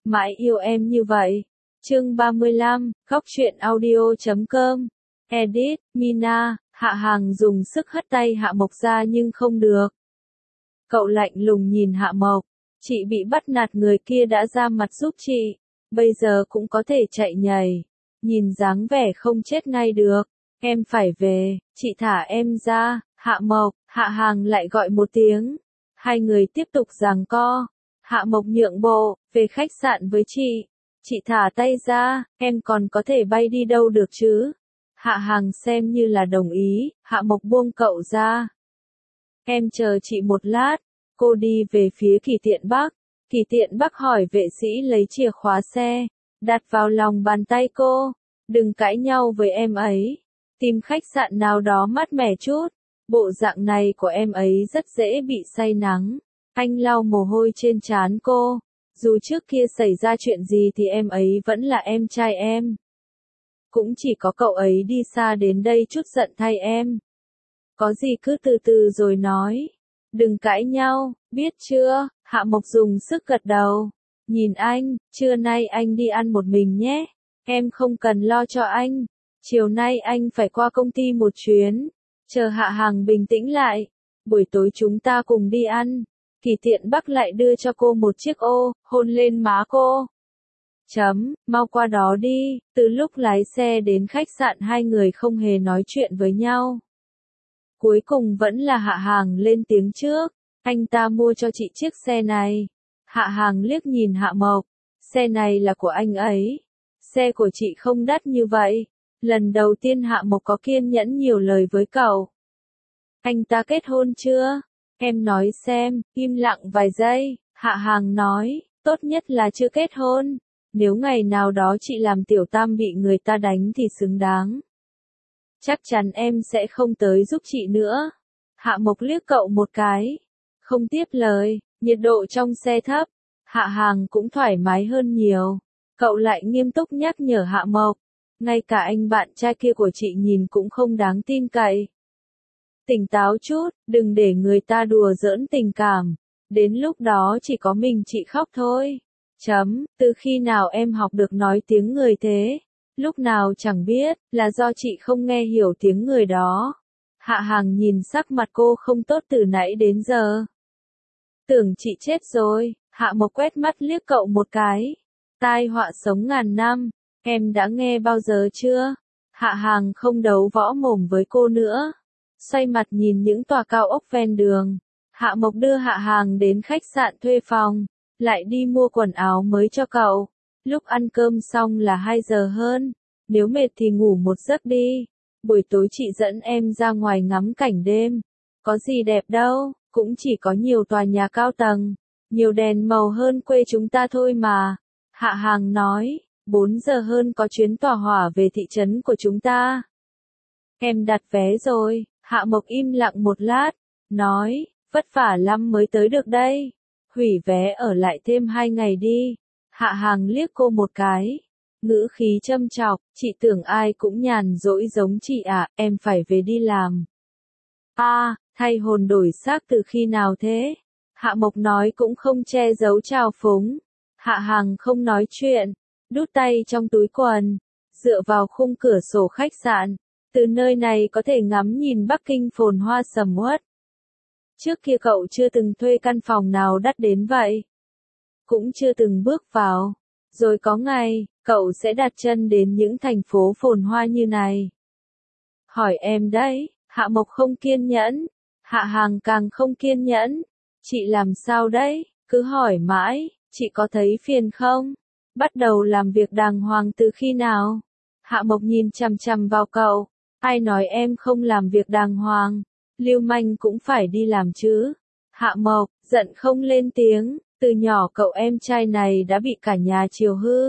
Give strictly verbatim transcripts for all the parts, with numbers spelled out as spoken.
mãi yêu em như vậy. Chương ba mươi lăm, góc truyện audio chấm com. Edit, Mina, Hạ Hằng dùng sức hất tay Hạ Mộc ra nhưng không được. Cậu lạnh lùng nhìn Hạ Mộc, chị bị bắt nạt người kia đã ra mặt giúp chị, bây giờ cũng có thể chạy nhảy. Nhìn dáng vẻ không chết ngay được, em phải về, chị thả em ra. Hạ Mộc, Hạ Hằng lại gọi một tiếng. Hai người tiếp tục giằng co. Hạ Mộc nhượng bộ, về khách sạn với chị. Chị thả tay ra, em còn có thể bay đi đâu được chứ? Hạ Hằng xem như là đồng ý, Hạ Mộc buông cậu ra. Em chờ chị một lát. Cô đi về phía Kỳ Tiện Bắc. Kỳ Tiện Bắc hỏi vệ sĩ lấy chìa khóa xe, đặt vào lòng bàn tay cô. Đừng cãi nhau với em ấy. Tìm khách sạn nào đó mát mẻ chút. Bộ dạng này của em ấy rất dễ bị say nắng. Anh lau mồ hôi trên trán cô. Dù trước kia xảy ra chuyện gì thì em ấy vẫn là em trai em. Cũng chỉ có cậu ấy đi xa đến đây chút giận thay em. Có gì cứ từ từ rồi nói. Đừng cãi nhau, biết chưa? Hạ Mộc dùng sức gật đầu. Nhìn anh, trưa nay anh đi ăn một mình nhé. Em không cần lo cho anh. Chiều nay anh phải qua công ty một chuyến. Chờ Hạ Hằng bình tĩnh lại. Buổi tối chúng ta cùng đi ăn. Kỳ Tiện Bắc lại đưa cho cô một chiếc ô, hôn lên má cô. Chấm, mau qua đó đi. Từ lúc lái xe đến khách sạn hai người không hề nói chuyện với nhau. Cuối cùng vẫn là Hạ Hằng lên tiếng trước. Anh ta mua cho chị chiếc xe này. Hạ Hằng liếc nhìn Hạ Mộc. Xe này là của anh ấy. Xe của chị không đắt như vậy. Lần đầu tiên Hạ Mộc có kiên nhẫn nhiều lời với cậu. Anh ta kết hôn chưa? Em nói xem. Im lặng vài giây. Hạ Hằng nói, tốt nhất là chưa kết hôn. Nếu ngày nào đó chị làm tiểu tam bị người ta đánh thì xứng đáng. Chắc chắn em sẽ không tới giúp chị nữa. Hạ Mộc liếc cậu một cái. Không tiếp lời, nhiệt độ trong xe thấp. Hạ Hằng cũng thoải mái hơn nhiều. Cậu lại nghiêm túc nhắc nhở Hạ Mộc. Ngay cả anh bạn trai kia của chị nhìn cũng không đáng tin cậy. Tỉnh táo chút, đừng để người ta đùa giỡn tình cảm. Đến lúc đó chỉ có mình chị khóc thôi. Chấm, từ khi nào em học được nói tiếng người thế? Lúc nào chẳng biết, là do chị không nghe hiểu tiếng người đó. Hạ Hằng nhìn sắc mặt cô không tốt từ nãy đến giờ. Tưởng chị chết rồi. Hạ Mộc quét mắt liếc cậu một cái. Tai họa sống ngàn năm, em đã nghe bao giờ chưa? Hạ Hằng không đấu võ mồm với cô nữa. Xoay mặt nhìn những tòa cao ốc ven đường. Hạ Mộc đưa Hạ Hằng đến khách sạn thuê phòng, lại đi mua quần áo mới cho cậu. Lúc ăn cơm xong là hai giờ hơn. Nếu mệt thì ngủ một giấc đi. Buổi tối chị dẫn em ra ngoài ngắm cảnh đêm. Có gì đẹp đâu, cũng chỉ có nhiều tòa nhà cao tầng, nhiều đèn màu hơn quê chúng ta thôi mà. Hạ Hằng nói, bốn giờ hơn có chuyến tàu hỏa về thị trấn của chúng ta. Em đặt vé rồi. Hạ Mộc im lặng một lát, nói, vất vả lắm mới tới được đây. Hủy vé ở lại thêm hai ngày đi. Hạ Hằng liếc cô một cái. Ngữ khí châm chọc, chị tưởng ai cũng nhàn rỗi giống chị à, em phải về đi làm. A, à, thay hồn đổi xác từ khi nào thế? Hạ Mộc nói cũng không che giấu trào phúng. Hạ Hằng không nói chuyện, đút tay trong túi quần, dựa vào khung cửa sổ khách sạn. Từ nơi này có thể ngắm nhìn Bắc Kinh phồn hoa sầm uất. Trước kia cậu chưa từng thuê căn phòng nào đắt đến vậy. Cũng chưa từng bước vào. Rồi có ngày, cậu sẽ đặt chân đến những thành phố phồn hoa như này. Hỏi em đấy. Hạ Mộc không kiên nhẫn. Hạ Hằng càng không kiên nhẫn. Chị làm sao đấy? Cứ hỏi mãi. Chị có thấy phiền không? Bắt đầu làm việc đàng hoàng từ khi nào? Hạ Mộc nhìn chằm chằm vào cậu. Ai nói em không làm việc đàng hoàng? Lưu manh cũng phải đi làm chứ. Hạ Mộc, giận không lên tiếng. Từ nhỏ cậu em trai này đã bị cả nhà chiều hư.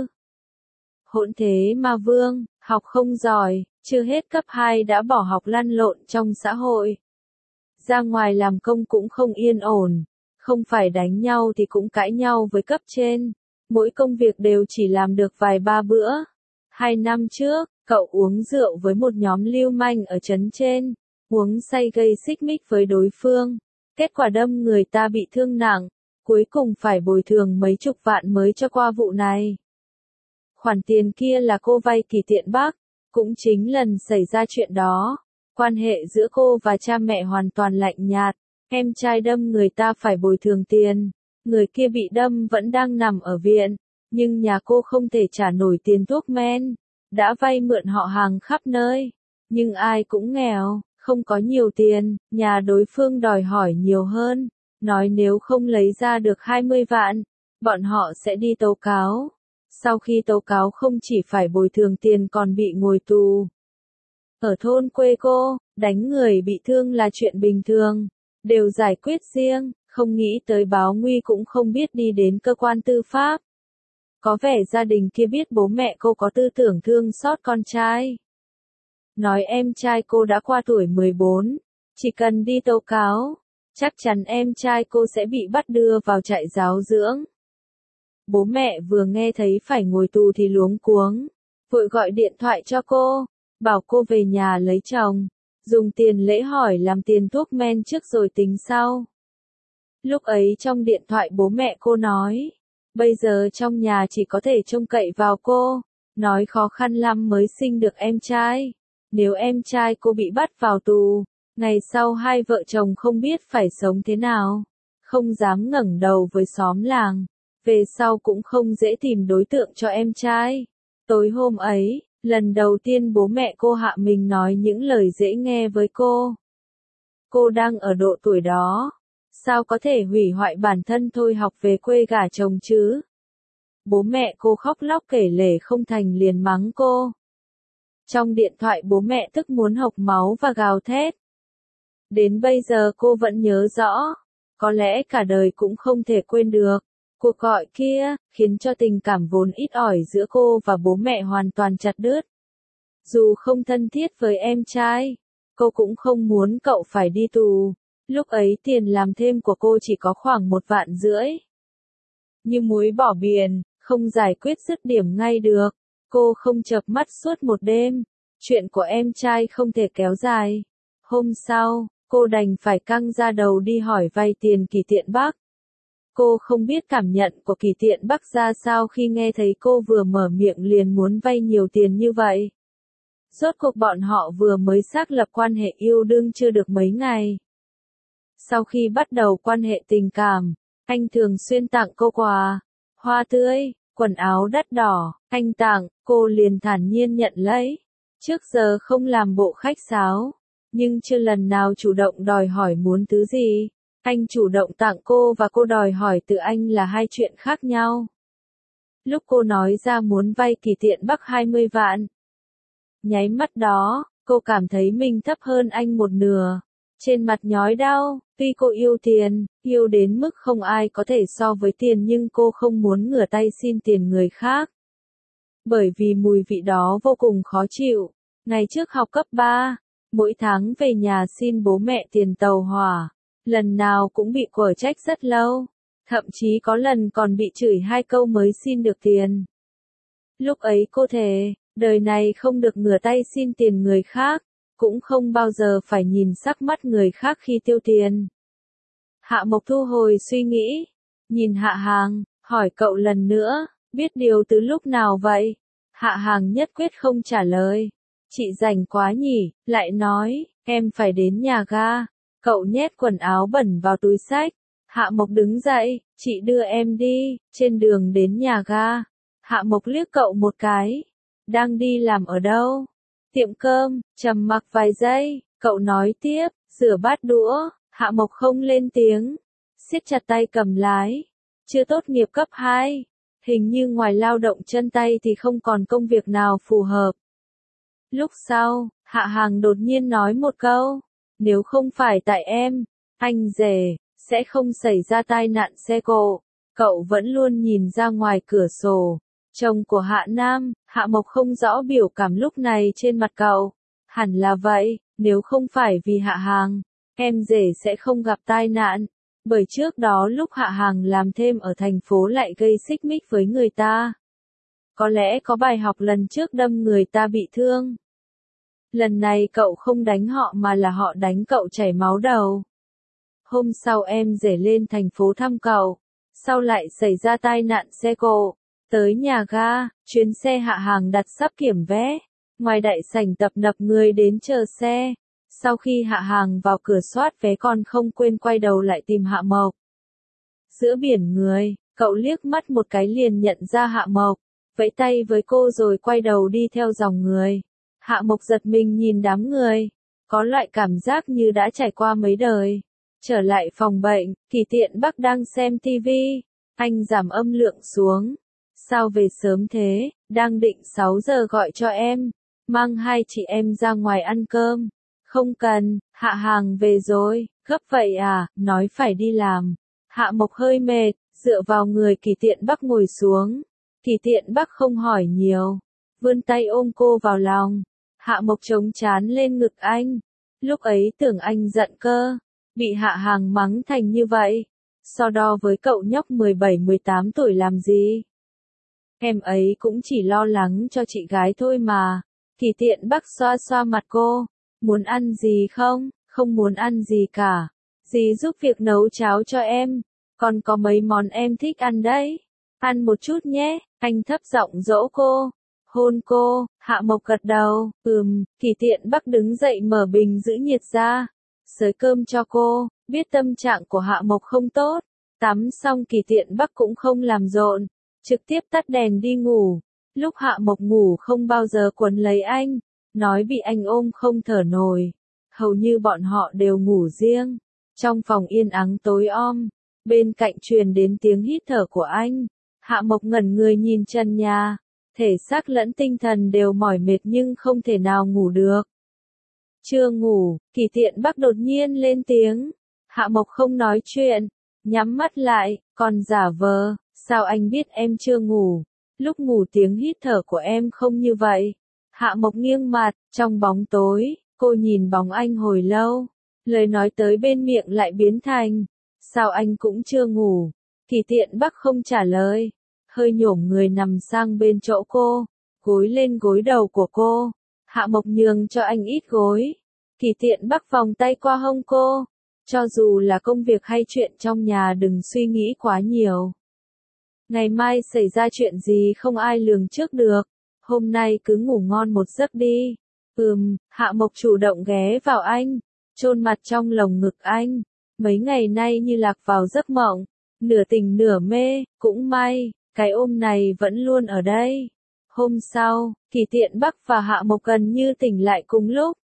Hỗn thế mà Vương, học không giỏi, chưa hết cấp hai đã bỏ học lăn lộn trong xã hội. Ra ngoài làm công cũng không yên ổn, không phải đánh nhau thì cũng cãi nhau với cấp trên. Mỗi công việc đều chỉ làm được vài ba bữa. Hai năm trước, cậu uống rượu với một nhóm lưu manh ở trấn trên, uống say gây xích mích với đối phương. Kết quả đâm người ta bị thương nặng. cuối cùng phải bồi thường mấy chục vạn mới cho qua vụ này. Khoản tiền kia là cô vay Kỳ Tiện Bắc, cũng chính lần xảy ra chuyện đó. Quan hệ giữa cô và cha mẹ hoàn toàn lạnh nhạt, em trai đâm người ta phải bồi thường tiền, người kia bị đâm vẫn đang nằm ở viện, nhưng nhà cô không thể trả nổi tiền thuốc men, đã vay mượn họ hàng khắp nơi, nhưng ai cũng nghèo, không có nhiều tiền, nhà đối phương đòi hỏi nhiều hơn, nói nếu không lấy ra được hai mươi vạn, bọn họ sẽ đi tố cáo. Sau khi tố cáo không chỉ phải bồi thường tiền còn bị ngồi tù. Ở thôn quê cô, đánh người bị thương là chuyện bình thường, đều giải quyết riêng, không nghĩ tới báo nguy cũng không biết đi đến cơ quan tư pháp. Có vẻ gia đình kia biết bố mẹ cô có tư tưởng thương xót con trai. Nói em trai cô đã qua tuổi mười bốn, chỉ cần đi tố cáo, chắc chắn em trai cô sẽ bị bắt đưa vào trại giáo dưỡng. Bố mẹ vừa nghe thấy phải ngồi tù thì luống cuống, vội gọi điện thoại cho cô, bảo cô về nhà lấy chồng, dùng tiền lễ hỏi làm tiền thuốc men trước rồi tính sau. Lúc ấy trong điện thoại bố mẹ cô nói, bây giờ trong nhà chỉ có thể trông cậy vào cô, nói khó khăn lắm mới sinh được em trai. Nếu em trai cô bị bắt vào tù, ngày sau hai vợ chồng không biết phải sống thế nào, không dám ngẩng đầu với xóm làng, về sau cũng không dễ tìm đối tượng cho em trai. Tối hôm ấy, lần đầu tiên bố mẹ cô hạ mình nói những lời dễ nghe với cô. Cô đang ở độ tuổi đó, sao có thể hủy hoại bản thân thôi học về quê gả chồng chứ? Bố mẹ cô khóc lóc kể lể không thành liền mắng cô. Trong điện thoại bố mẹ tức muốn hộc máu và gào thét. Đến bây giờ cô vẫn nhớ rõ, có lẽ cả đời cũng không thể quên được. Cuộc gọi kia, khiến cho tình cảm vốn ít ỏi giữa cô và bố mẹ hoàn toàn chặt đứt. Dù không thân thiết với em trai, cô cũng không muốn cậu phải đi tù. Lúc ấy tiền làm thêm của cô chỉ có khoảng một vạn rưỡi. Như muối bỏ biển, không giải quyết dứt điểm ngay được. Cô không chợp mắt suốt một đêm. Chuyện của em trai không thể kéo dài. Hôm sau, cô đành phải căng ra đầu đi hỏi vay tiền Kỳ Tiện Bắc. Cô không biết cảm nhận của Kỳ Tiện Bắc ra sao khi nghe thấy cô vừa mở miệng liền muốn vay nhiều tiền như vậy. Rốt cuộc bọn họ vừa mới xác lập quan hệ yêu đương chưa được mấy ngày. Sau khi bắt đầu quan hệ tình cảm, anh thường xuyên tặng cô quà, hoa tươi, quần áo đắt đỏ, anh tặng, cô liền thản nhiên nhận lấy. Trước giờ không làm bộ khách sáo, nhưng chưa lần nào chủ động đòi hỏi muốn thứ gì. Anh chủ động tặng cô và cô đòi hỏi từ anh là hai chuyện khác nhau. Lúc cô nói ra muốn vay Kỳ Tiện Bắc hai mươi vạn. Nháy mắt đó, cô cảm thấy mình thấp hơn anh một nửa. Trên mặt nhói đau, tuy cô yêu tiền, yêu đến mức không ai có thể so với tiền nhưng cô không muốn ngửa tay xin tiền người khác. Bởi vì mùi vị đó vô cùng khó chịu. Ngày trước học cấp ba, mỗi tháng về nhà xin bố mẹ tiền tàu hỏa. Lần nào cũng bị quở trách rất lâu, thậm chí có lần còn bị chửi hai câu mới xin được tiền. Lúc ấy cô thề, đời này không được ngửa tay xin tiền người khác, cũng không bao giờ phải nhìn sắc mắt người khác khi tiêu tiền. Hạ Mộc thu hồi suy nghĩ, nhìn Hạ Hàng, hỏi cậu lần nữa, biết điều từ lúc nào vậy? Hạ Hàng nhất quyết không trả lời. Chị rảnh quá nhỉ, lại nói, em phải đến nhà ga. Cậu nhét quần áo bẩn vào túi xách. Hạ Mộc đứng dậy, chị đưa em đi, trên đường đến nhà ga. Hạ Mộc liếc cậu một cái. Đang đi làm ở đâu? Tiệm cơm, trầm mặc vài giây, cậu nói tiếp, rửa bát đũa. Hạ Mộc không lên tiếng, siết chặt tay cầm lái. Chưa tốt nghiệp cấp hai, hình như ngoài lao động chân tay thì không còn công việc nào phù hợp. Lúc sau, Hạ Hàng đột nhiên nói một câu. Nếu không phải tại em, anh rể, sẽ không xảy ra tai nạn xe cộ. Cậu vẫn luôn nhìn ra ngoài cửa sổ. Chồng của Hạ Nam, Hạ Mộc không rõ biểu cảm lúc này trên mặt cậu. Hẳn là vậy, nếu không phải vì Hạ Hàng, em rể sẽ không gặp tai nạn. Bởi trước đó lúc Hạ Hàng làm thêm ở thành phố lại gây xích mích với người ta. Có lẽ có bài học lần trước đâm người ta bị thương. Lần này cậu không đánh họ mà là họ đánh cậu chảy máu đầu. Hôm sau em rể lên thành phố thăm cậu. sau lại xảy ra tai nạn xe cộ. Tới nhà ga, chuyến xe hạ hàng đặt sắp kiểm vé. Ngoài đại sảnh tập nập người đến chờ xe. Sau khi hạ hàng vào cửa soát vé còn không quên quay đầu lại tìm Hạ Mộc. Giữa biển người, cậu liếc mắt một cái liền nhận ra Hạ Mộc, vẫy tay với cô rồi quay đầu đi theo dòng người. Hạ Mộc giật mình nhìn đám người, có loại cảm giác như đã trải qua mấy đời. Trở lại phòng bệnh, Kỳ Tiện Bắc đang xem tivi, anh giảm âm lượng xuống. Sao về sớm thế, đang định sáu giờ gọi cho em, mang hai chị em ra ngoài ăn cơm. Không cần, Hạ hàng về rồi, gấp vậy à, nói phải đi làm. Hạ Mộc hơi mệt, dựa vào người Kỳ Tiện Bắc ngồi xuống. Kỳ Tiện Bắc không hỏi nhiều, vươn tay ôm cô vào lòng. Hạ Mộc chống trán lên ngực anh. Lúc ấy tưởng anh giận cơ, bị Hạ hàng mắng thành như vậy. So đo với cậu nhóc mười bảy mười tám tuổi làm gì? Em ấy cũng chỉ lo lắng cho chị gái thôi mà. Kỳ Tiện Bắc xoa xoa mặt cô. Muốn ăn gì không? Không muốn ăn gì cả. Dì giúp việc nấu cháo cho em. Còn có mấy món em thích ăn đấy. Ăn một chút nhé. Anh thấp giọng dỗ cô. Hôn cô. Hạ Mộc gật đầu. Ừm. Kỳ Tiện Bắc đứng dậy mở bình giữ nhiệt ra. Xới cơm cho cô. Biết tâm trạng của Hạ Mộc không tốt. Tắm xong Kỳ Tiện Bắc cũng không làm rộn. Trực tiếp tắt đèn đi ngủ. Lúc Hạ Mộc ngủ không bao giờ quấn lấy anh. Nói bị anh ôm không thở nổi. Hầu như bọn họ đều ngủ riêng. Trong phòng yên ắng tối om. Bên cạnh truyền đến tiếng hít thở của anh. Hạ Mộc ngẩn người nhìn trần nhà. Thể xác lẫn tinh thần đều mỏi mệt nhưng không thể nào ngủ được. Chưa ngủ, Kỳ Tiện Bắc đột nhiên lên tiếng. Hạ Mộc không nói chuyện. Nhắm mắt lại, còn giả vờ. Sao anh biết em chưa ngủ? Lúc ngủ tiếng hít thở của em không như vậy. Hạ Mộc nghiêng mặt, trong bóng tối, cô nhìn bóng anh hồi lâu. Lời nói tới bên miệng lại biến thành. Sao anh cũng chưa ngủ? Kỳ Tiện Bắc không trả lời. Hơi nhổm người nằm sang bên chỗ cô. Gối lên gối đầu của cô. Hạ Mộc nhường cho anh ít gối. Kỳ Tiện Bắc vòng tay qua hông cô. Cho dù là công việc hay chuyện trong nhà đừng suy nghĩ quá nhiều. Ngày mai xảy ra chuyện gì không ai lường trước được. Hôm nay cứ ngủ ngon một giấc đi. Ừm, Hạ Mộc chủ động ghé vào anh. Chôn mặt trong lồng ngực anh. Mấy ngày nay như lạc vào giấc mộng. Nửa tỉnh nửa mê, cũng may, cái ôm này vẫn luôn ở đây. Hôm sau, Kỳ Tiện Bắc và Hạ Mộc gần như tỉnh lại cùng lúc.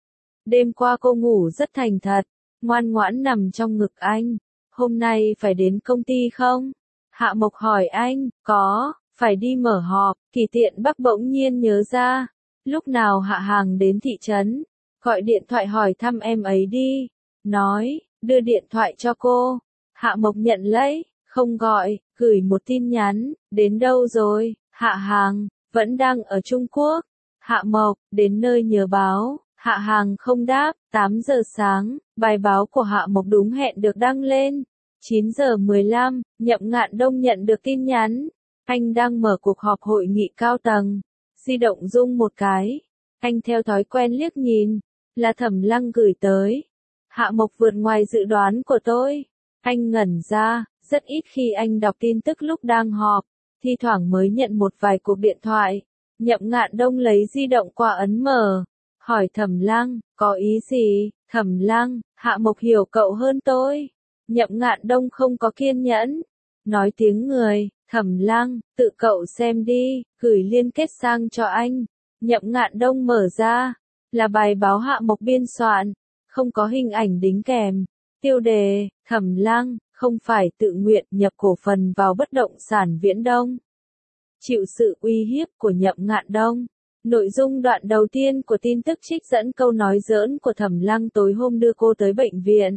Đêm qua cô ngủ rất thành thật, ngoan ngoãn nằm trong ngực anh. Hôm nay phải đến công ty không? Hạ Mộc hỏi anh, có, phải đi mở họp. Kỳ Tiện Bắc bỗng nhiên nhớ ra. Lúc nào Hạ hàng đến thị trấn, gọi điện thoại hỏi thăm em ấy đi. Nói, đưa điện thoại cho cô. Hạ Mộc nhận lấy, không gọi, gửi một tin nhắn, đến đâu rồi? Hạ hàng, vẫn đang ở Trung Quốc. Hạ Mộc, đến nơi nhớ báo. Hạ hàng không đáp. Tám giờ sáng, bài báo của Hạ Mộc đúng hẹn được đăng lên. Chín giờ mười lăm, Nhậm Ngạn Đông nhận được tin nhắn. Anh đang mở cuộc họp hội nghị cao tầng. Di động rung một cái. Anh theo thói quen liếc nhìn. Là Thẩm Lăng gửi tới. Hạ Mộc vượt ngoài dự đoán của tôi. Anh ngẩn ra, rất ít khi anh đọc tin tức lúc đang họp. Thi thoảng mới nhận một vài cuộc điện thoại. Nhậm Ngạn Đông lấy di động qua ấn mở. Hỏi Thẩm Lăng, có ý gì? Thẩm Lăng, Hạ Mộc hiểu cậu hơn tôi. Nhậm Ngạn Đông không có kiên nhẫn. Nói tiếng người, Thẩm Lăng, tự cậu xem đi, gửi liên kết sang cho anh. Nhậm Ngạn Đông mở ra, là bài báo Hạ Mộc biên soạn, không có hình ảnh đính kèm. Tiêu đề, Thẩm Lăng, không phải tự nguyện nhập cổ phần vào bất động sản Viễn Đông. Chịu sự uy hiếp của Nhậm Ngạn Đông. Nội dung đoạn đầu tiên của tin tức trích dẫn câu nói giỡn của Thẩm Lăng tối hôm đưa cô tới bệnh viện.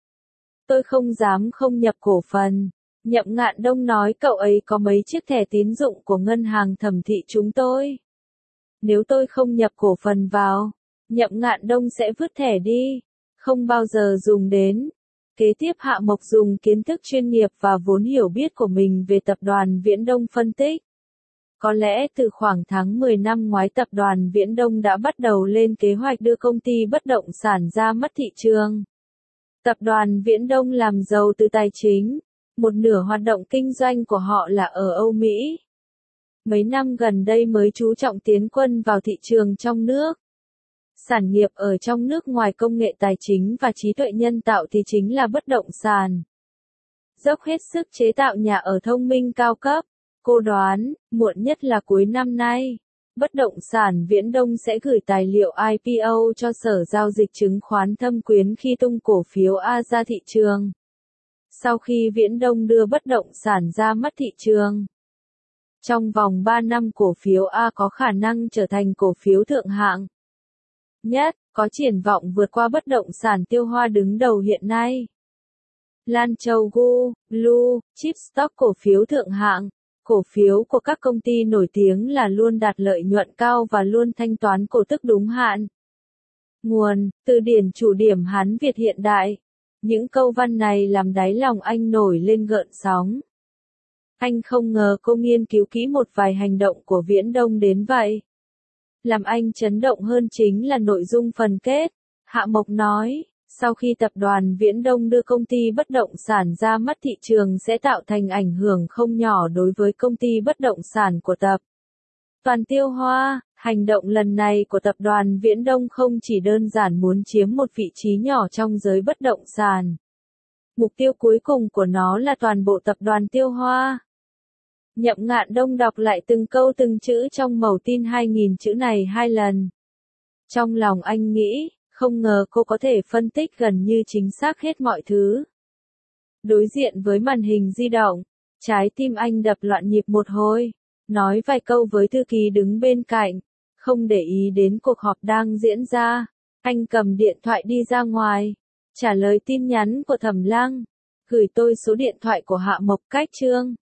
Tôi không dám không nhập cổ phần. Nhậm Ngạn Đông nói cậu ấy có mấy chiếc thẻ tín dụng của ngân hàng Thẩm thị chúng tôi. Nếu tôi không nhập cổ phần vào, Nhậm Ngạn Đông sẽ vứt thẻ đi, không bao giờ dùng đến. Kế tiếp Hạ Mộc dùng kiến thức chuyên nghiệp và vốn hiểu biết của mình về tập đoàn Viễn Đông phân tích. Có lẽ từ khoảng tháng mười năm ngoái tập đoàn Viễn Đông đã bắt đầu lên kế hoạch đưa công ty bất động sản ra mắt thị trường. Tập đoàn Viễn Đông làm giàu từ tài chính, Một nửa hoạt động kinh doanh của họ là ở Âu Mỹ. Mấy năm gần đây mới chú trọng tiến quân vào thị trường trong nước. Sản nghiệp ở trong nước ngoài công nghệ tài chính và trí tuệ nhân tạo thì chính là bất động sản. Dốc hết sức chế tạo nhà ở thông minh cao cấp. Cô đoán, muộn nhất là cuối năm nay, bất động sản Viễn Đông sẽ gửi tài liệu I P O cho Sở Giao dịch Chứng khoán Thâm Quyến khi tung cổ phiếu A ra thị trường. Sau khi Viễn Đông đưa bất động sản ra mắt thị trường, trong vòng ba năm cổ phiếu A có khả năng trở thành cổ phiếu thượng hạng nhất, có triển vọng vượt qua bất động sản tiêu hoa đứng đầu hiện nay. Lan Châu Gu, Blue Chip Stock cổ phiếu thượng hạng. Cổ phiếu của các công ty nổi tiếng là luôn đạt lợi nhuận cao và luôn thanh toán cổ tức đúng hạn. Nguồn, từ điển chủ điểm Hán Việt hiện đại. Những câu văn này làm đáy lòng anh nổi lên gợn sóng. Anh không ngờ cô nghiên cứu kỹ một vài hành động của Viễn Đông đến vậy. Làm anh chấn động hơn chính là nội dung phần kết. Hạ Mộc nói, sau khi tập đoàn Viễn Đông đưa công ty bất động sản ra mắt thị trường sẽ tạo thành ảnh hưởng không nhỏ đối với công ty bất động sản của tập đoàn Tiêu Hoa. Hành động lần này của tập đoàn Viễn Đông không chỉ đơn giản muốn chiếm một vị trí nhỏ trong giới bất động sản. Mục tiêu cuối cùng của nó là toàn bộ tập đoàn Tiêu Hoa. Nhậm Ngạn Đông đọc lại từng câu từng chữ trong mẩu tin hai nghìn chữ này hai lần. Trong lòng anh nghĩ, không ngờ cô có thể phân tích gần như chính xác hết mọi thứ. Đối diện với màn hình di động, trái tim anh đập loạn nhịp một hồi, nói vài câu với thư ký đứng bên cạnh, không để ý đến cuộc họp đang diễn ra. Anh cầm điện thoại đi ra ngoài, trả lời tin nhắn của Thẩm Lăng, gửi tôi số điện thoại của Hạ Mộc Cách Trương.